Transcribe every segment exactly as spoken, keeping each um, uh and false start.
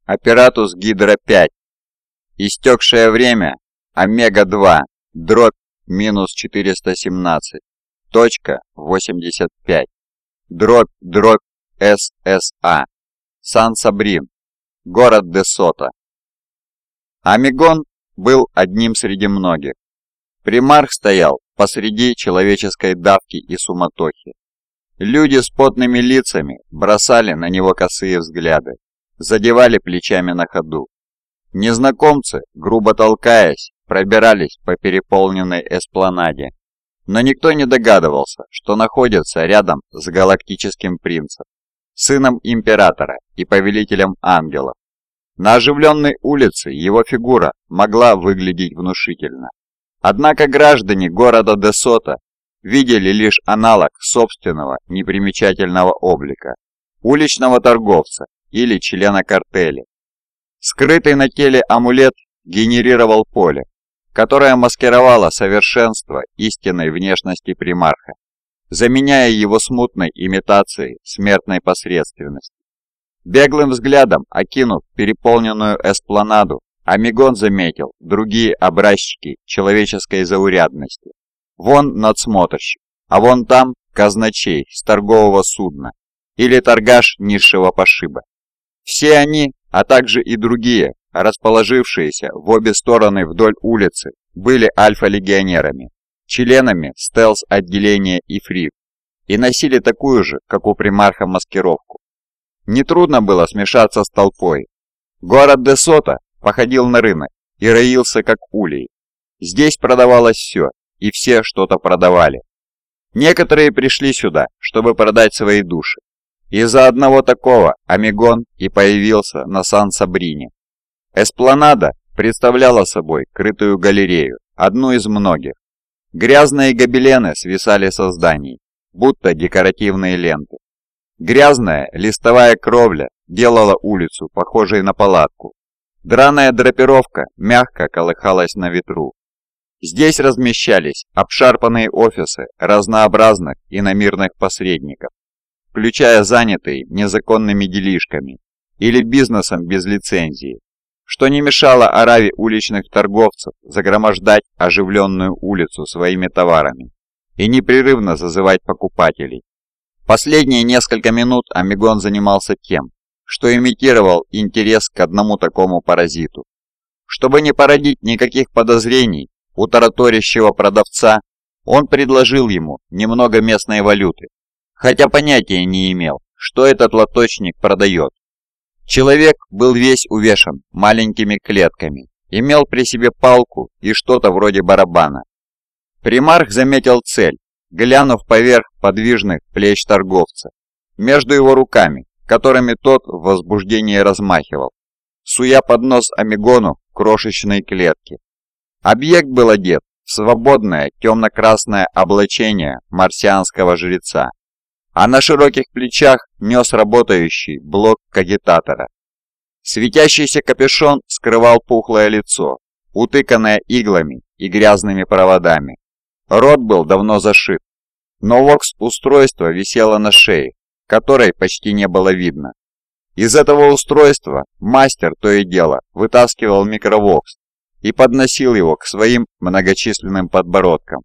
Аппаратус Гидра пять. Истекшее время Омега два, дробь минус четыреста семнадцать, точка восемьдесят пять, дробь дробь эс эс а. Сан-Сабрин, город Де-Сото. Амигон был одним среди многих. Примарх стоял посреди человеческой давки и суматохи. Люди с потными лицами бросали на него косые взгляды, задевали плечами на ходу. Незнакомцы, грубо толкаясь, пробирались по переполненной эспланаде, но никто не догадывался, что находится рядом с галактическим принцем, сыном императора и повелителем ангелов. На оживленной улице его фигура могла выглядеть внушительно. Однако граждане города Де-Сото видели лишь аналог собственного непримечательного облика – уличного торговца или члена картеля. Скрытый на теле амулет генерировал поле, которое маскировало совершенство истинной внешности примарха, заменяя его смутной имитацией смертной посредственности. Беглым взглядом окинув переполненную эспланаду, Амигон заметил другие образчики человеческой заурядности. Вон надсмотрщик, а вон там казначей с торгового судна или торгаш низшего пошиба. Все они, а также и другие, расположившиеся в обе стороны вдоль улицы, были альфа-легионерами, членами стелс-отделения Ифрит, и носили такую же, как у примарха, маскировку. Нетрудно было смешаться с толпой. Город Де-Сото походил на рынок и роился как улей. Здесь продавалось все, и все что-то продавали. Некоторые пришли сюда, чтобы продать свои души. Из-за одного такого Амигон и появился на Сан-Сабрине. Эспланада представляла собой крытую галерею, одну из многих. Грязные гобелены свисали со зданий, будто декоративные ленты. Грязная листовая кровля делала улицу похожей на палатку. Драная драпировка мягко колыхалась на ветру. Здесь размещались обшарпанные офисы разнообразных иномирных посредников, включая занятые незаконными делишками или бизнесом без лицензии, что не мешало ораве уличных торговцев загромождать оживленную улицу своими товарами и непрерывно зазывать покупателей. Последние несколько минут Амигон занимался тем, что имитировал интерес к одному такому паразиту. Чтобы не породить никаких подозрений у тараторящего продавца, он предложил ему немного местной валюты, хотя понятия не имел, что этот лоточник продает. Человек был весь увешан маленькими клетками, имел при себе палку и что-то вроде барабана. Примарх заметил цель, глянув поверх подвижных плеч торговца, между его руками, которыми тот в возбуждении размахивал, суя под нос Амигону крошечные клетки. Объект был одет в свободное темно-красное облачение марсианского жреца, а на широких плечах нес работающий блок кагитатора. Светящийся капюшон скрывал пухлое лицо, утыканное иглами и грязными проводами. Рот был давно зашит, но вокс-устройство висело на шее, которой почти не было видно. Из этого устройства мастер то и дело вытаскивал микровокс и подносил его к своим многочисленным подбородкам.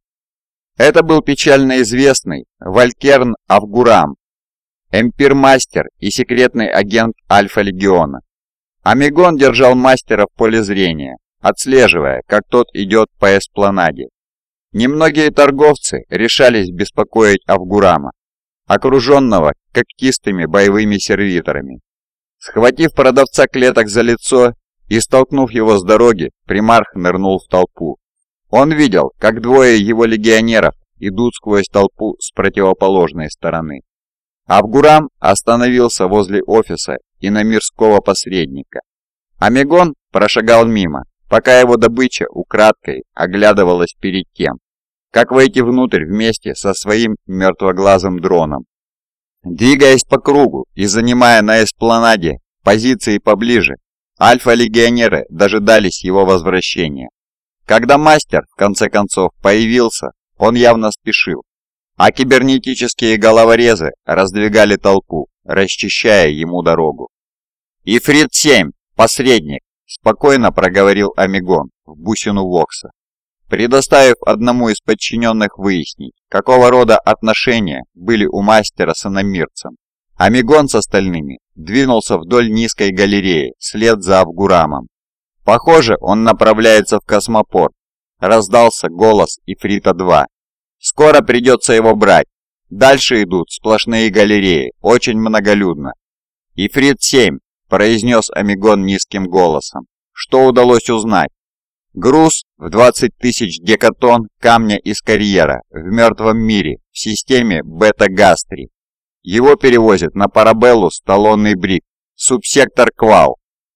Это был печально известный Валькерн Авгурам, эмпир-мастер и секретный агент Альфа-легиона. Амигон держал мастера в поле зрения, отслеживая, как тот идет по эспланаде. Немногие торговцы решались беспокоить Авгурама, окруженного когтистыми боевыми сервиторами. Схватив продавца клеток за лицо и столкнув его с дороги, примарх нырнул в толпу. Он видел, как двое его легионеров идут сквозь толпу с противоположной стороны. Авгурам остановился возле офиса иномирского посредника. Амигон прошагал мимо, пока его добыча украдкой оглядывалась перед тем, как войти внутрь вместе со своим мертвоглазым дроном. Двигаясь по кругу и занимая на эспланаде позиции поближе, альфа-легионеры дожидались его возвращения. Когда мастер, в конце концов, появился, он явно спешил, а кибернетические головорезы раздвигали толпу, расчищая ему дорогу. «Ифрит семь, «Посредник», – спокойно проговорил Амигон в бусину Вокса, предоставив одному из подчиненных выяснить, какого рода отношения были у мастера с иномирцем. Амигон с остальными двинулся вдоль низкой галереи вслед за Авгурамом. «Похоже, он направляется в космопорт», – раздался голос Ифрита-два. «Скоро придется его брать. Дальше идут сплошные галереи, очень многолюдно». «Ифрит-семь», – произнес Амигон низким голосом. «Что удалось узнать?» «Груз в двадцать тысяч декатон камня из карьера в мертвом мире в системе Бета-Гастри. Его перевозят на Парабеллус талонный брик, субсектор Квал».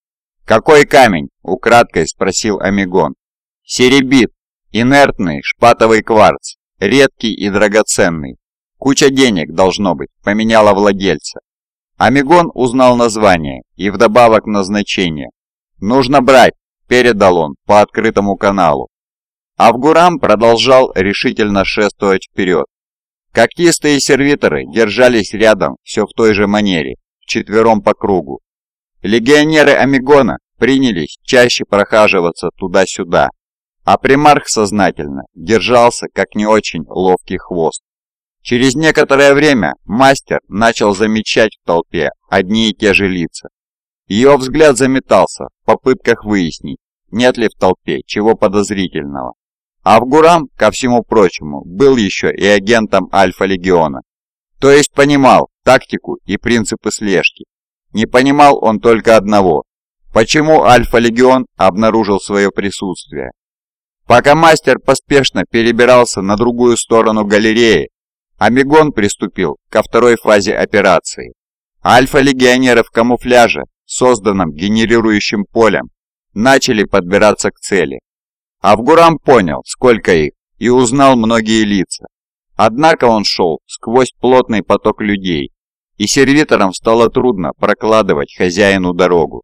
«Какой камень?» – украдкой спросил Амигон. «Серебит, инертный шпатовый кварц, редкий и драгоценный. Куча денег, должно быть, поменяла владельца». Амигон узнал название и вдобавок назначение. «Нужно брать», – передал он по открытому каналу. Авгурам продолжал решительно шествовать вперед. Когтистые сервиторы держались рядом все в той же манере, вчетвером по кругу. Легионеры Амигона принялись чаще прохаживаться туда-сюда, а примарх сознательно держался как не очень ловкий хвост. Через некоторое время мастер начал замечать в толпе одни и те же лица. Ее взгляд заметался в попытках выяснить, нет ли в толпе чего подозрительного. Авгурам, ко всему прочему, был еще и агентом Альфа-легиона, то есть понимал тактику и принципы слежки. Не понимал он только одного – почему Альфа-легион обнаружил свое присутствие. Пока мастер поспешно перебирался на другую сторону галереи, Амигон приступил ко второй фазе операции. Альфа-легионеры в камуфляже, созданном генерирующим полем, начали подбираться к цели. Авгурам понял, сколько их, и узнал многие лица. Однако он шел сквозь плотный поток людей, и сервиторам стало трудно прокладывать хозяину дорогу.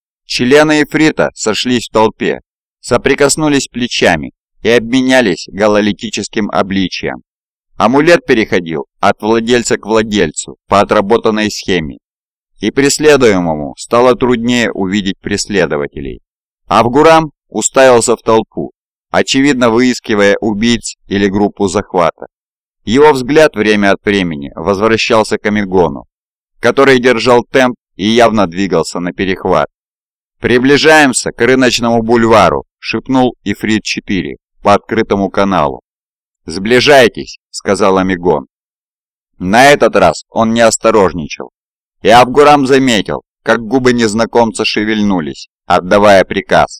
Члены Ифрита сошлись в толпе, соприкоснулись плечами и обменялись гололитическим обличием. Амулет переходил от владельца к владельцу по отработанной схеме, и преследуемому стало труднее увидеть преследователей. Авгурам уставился в толпу, очевидно выискивая убийц или группу захвата. Его взгляд время от времени возвращался к Амигону, который держал темп и явно двигался на перехват. «Приближаемся к рыночному бульвару», — шепнул Ифрит-четыре по открытому каналу. «Сближайтесь», — сказал Амигон. На этот раз он не осторожничал, и Авгурам заметил, как губы незнакомца шевельнулись, отдавая приказ.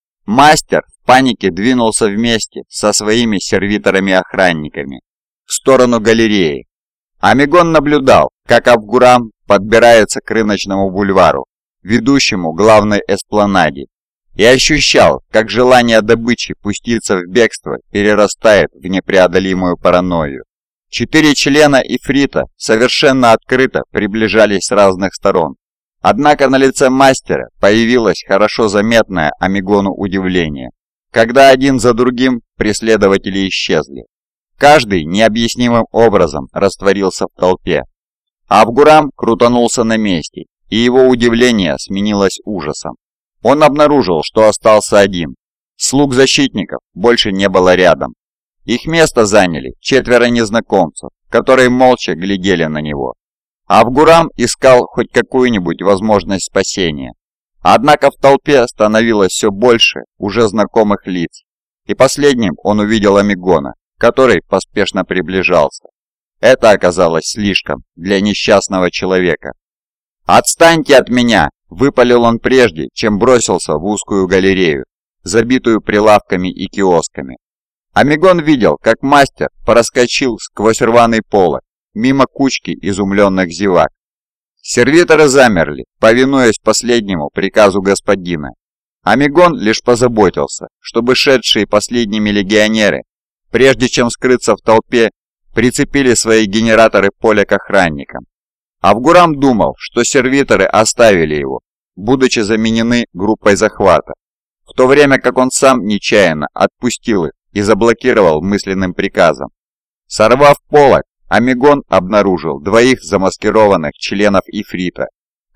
Мастер в панике двинулся вместе со своими сервиторами-охранниками в сторону галереи. Амигон наблюдал, как Авгурам подбирается к рыночному бульвару, ведущему к главной эспланаде, и ощущал, как желание добычи пуститься в бегство перерастает в непреодолимую паранойю. Четыре члена Ифрита совершенно открыто приближались с разных сторон. Однако на лице мастера появилось хорошо заметное Амигону удивление, когда один за другим преследователи исчезли. Каждый необъяснимым образом растворился в толпе. Авгурам крутанулся на месте, и его удивление сменилось ужасом. Он обнаружил, что остался один. Слуг защитников больше не было рядом. Их место заняли четверо незнакомцев, которые молча глядели на него. Авгурам искал хоть какую-нибудь возможность спасения. Однако в толпе становилось все больше уже знакомых лиц, и последним он увидел Амигона, который поспешно приближался. Это оказалось слишком для несчастного человека. «Отстаньте от меня!» – выпалил он прежде, чем бросился в узкую галерею, забитую прилавками и киосками. Амигон видел, как мастер проскочил сквозь рваный полог, мимо кучки изумленных зевак. Сервиторы замерли, повинуясь последнему приказу господина. Амигон лишь позаботился, чтобы шедшие последними легионеры, прежде чем скрыться в толпе, прицепили свои генераторы поля к охранникам. Авгурам думал, что сервиторы оставили его, будучи заменены группой захвата, в то время как он сам нечаянно отпустил их и заблокировал мысленным приказом. Сорвав полог, Амигон обнаружил двоих замаскированных членов Ифрита,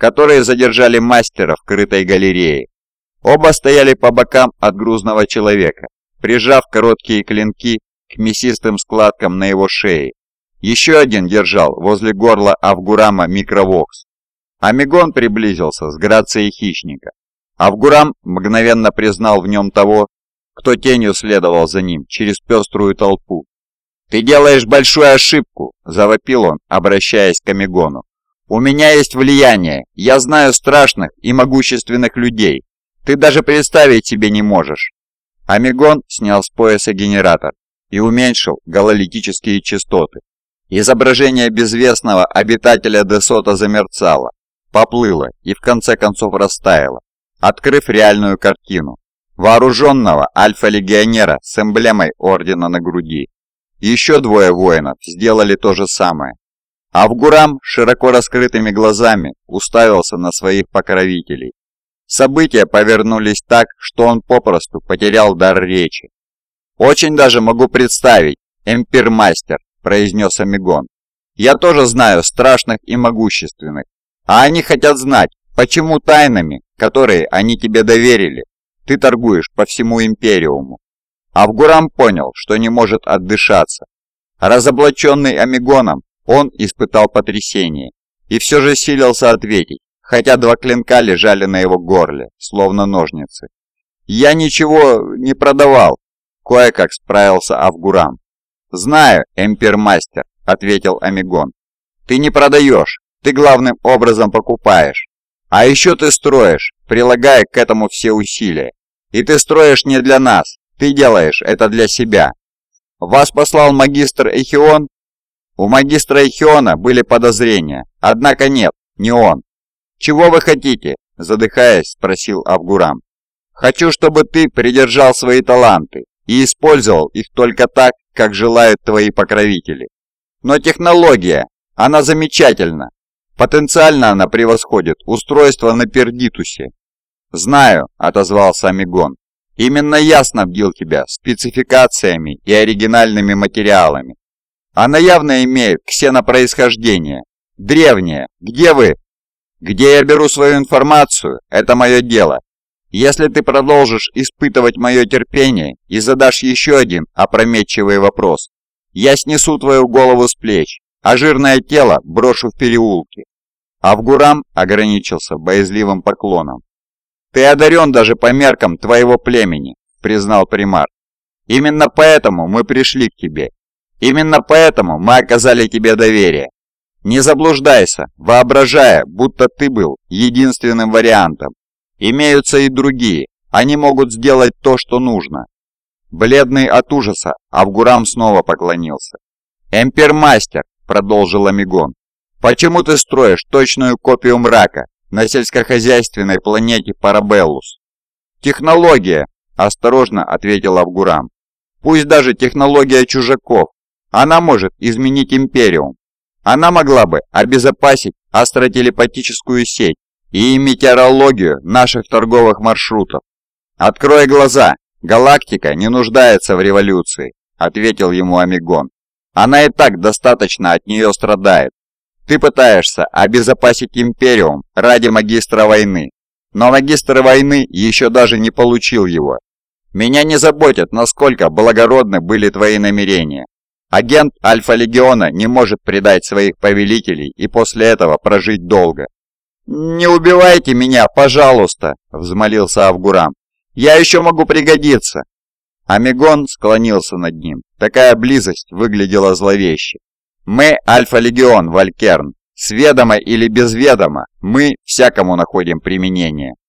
которые задержали мастера в крытой галерее. Оба стояли по бокам от грузного человека, прижав короткие клинки к мясистым складкам на его шее. Еще один держал возле горла Авгурама микровокс. Амигон приблизился с грацией хищника. Авгурам мгновенно признал в нем того, кто тенью следовал за ним через пеструю толпу. «Ты делаешь большую ошибку», – завопил он, обращаясь к Амигону. «У меня есть влияние, я знаю страшных и могущественных людей. Ты даже представить себе не можешь». Амигон снял с пояса генератор и уменьшил гололитические частоты. Изображение безвестного обитателя Десота замерцало, поплыло и в конце концов растаяло, открыв реальную картину вооруженного альфа-легионера с эмблемой ордена на груди. Еще двое воинов сделали то же самое. Авгурам широко раскрытыми глазами уставился на своих покровителей. События повернулись так, что он попросту потерял дар речи. «Очень даже могу представить, эмпирмастер», – произнес Амигон. «Я тоже знаю страшных и могущественных, а они хотят знать, почему тайнами, которые они тебе доверили, ты торгуешь по всему Империуму». Авгурам понял, что не может отдышаться. Разоблаченный Амигоном, он испытал потрясение и все же силился ответить, хотя два клинка лежали на его горле, словно ножницы. «Я ничего не продавал», – кое-как справился Авгурам. «Знаю, эмпирмастер», – ответил Амигон. «Ты не продаешь, ты главным образом покупаешь. А еще ты строишь, прилагая к этому все усилия. И ты строишь не для нас, ты делаешь это для себя. Вас послал магистр Эхион?» У магистра Эхиона были подозрения, однако нет, не он. «Чего вы хотите?» – задыхаясь, спросил Авгурам. «Хочу, чтобы ты придержал свои таланты и использовал их только так, как желают твои покровители. Но технология, она замечательна. Потенциально она превосходит устройство на Пердитусе». «Знаю», – отозвался Амигон. «Именно я снабдил тебя спецификациями и оригинальными материалами. Она явно имеет ксенопроисхождение. Древнее. Где вы?» «Где я беру свою информацию, это мое дело. Если ты продолжишь испытывать мое терпение и задашь еще один опрометчивый вопрос, я снесу твою голову с плеч, а жирное тело брошу в переулки». Авгурам ограничился боязливым поклоном. «Ты одарен даже по меркам твоего племени», — признал примар. «Именно поэтому мы пришли к тебе. Именно поэтому мы оказали тебе доверие. Не заблуждайся, воображая, будто ты был единственным вариантом. Имеются и другие, они могут сделать то, что нужно». Бледный от ужаса, Авгурам снова поклонился. «Эмпирмастер», — продолжил Амигон, — «почему ты строишь точную копию мрака на сельскохозяйственной планете Парабеллус?» «Технология», — осторожно ответил Авгурам. «Пусть даже технология чужаков, она может изменить Империум. Она могла бы обезопасить астротелепатическую сеть и метеорологию наших торговых маршрутов. Открой глаза, галактика не нуждается в революции», — ответил ему Амигон. «Она и так достаточно от нее страдает. Ты пытаешься обезопасить Империум ради магистра войны, но магистр войны еще даже не получил его. Меня не заботит, насколько благородны были твои намерения. Агент Альфа-Легиона не может предать своих повелителей и после этого прожить долго». «Не убивайте меня, пожалуйста», — взмолился Авгурам. «Я еще могу пригодиться». Амигон склонился над ним. Такая близость выглядела зловеще. «Мы Альфа-Легион, Валькерн. С ведомо или без ведома мы всякому находим применение.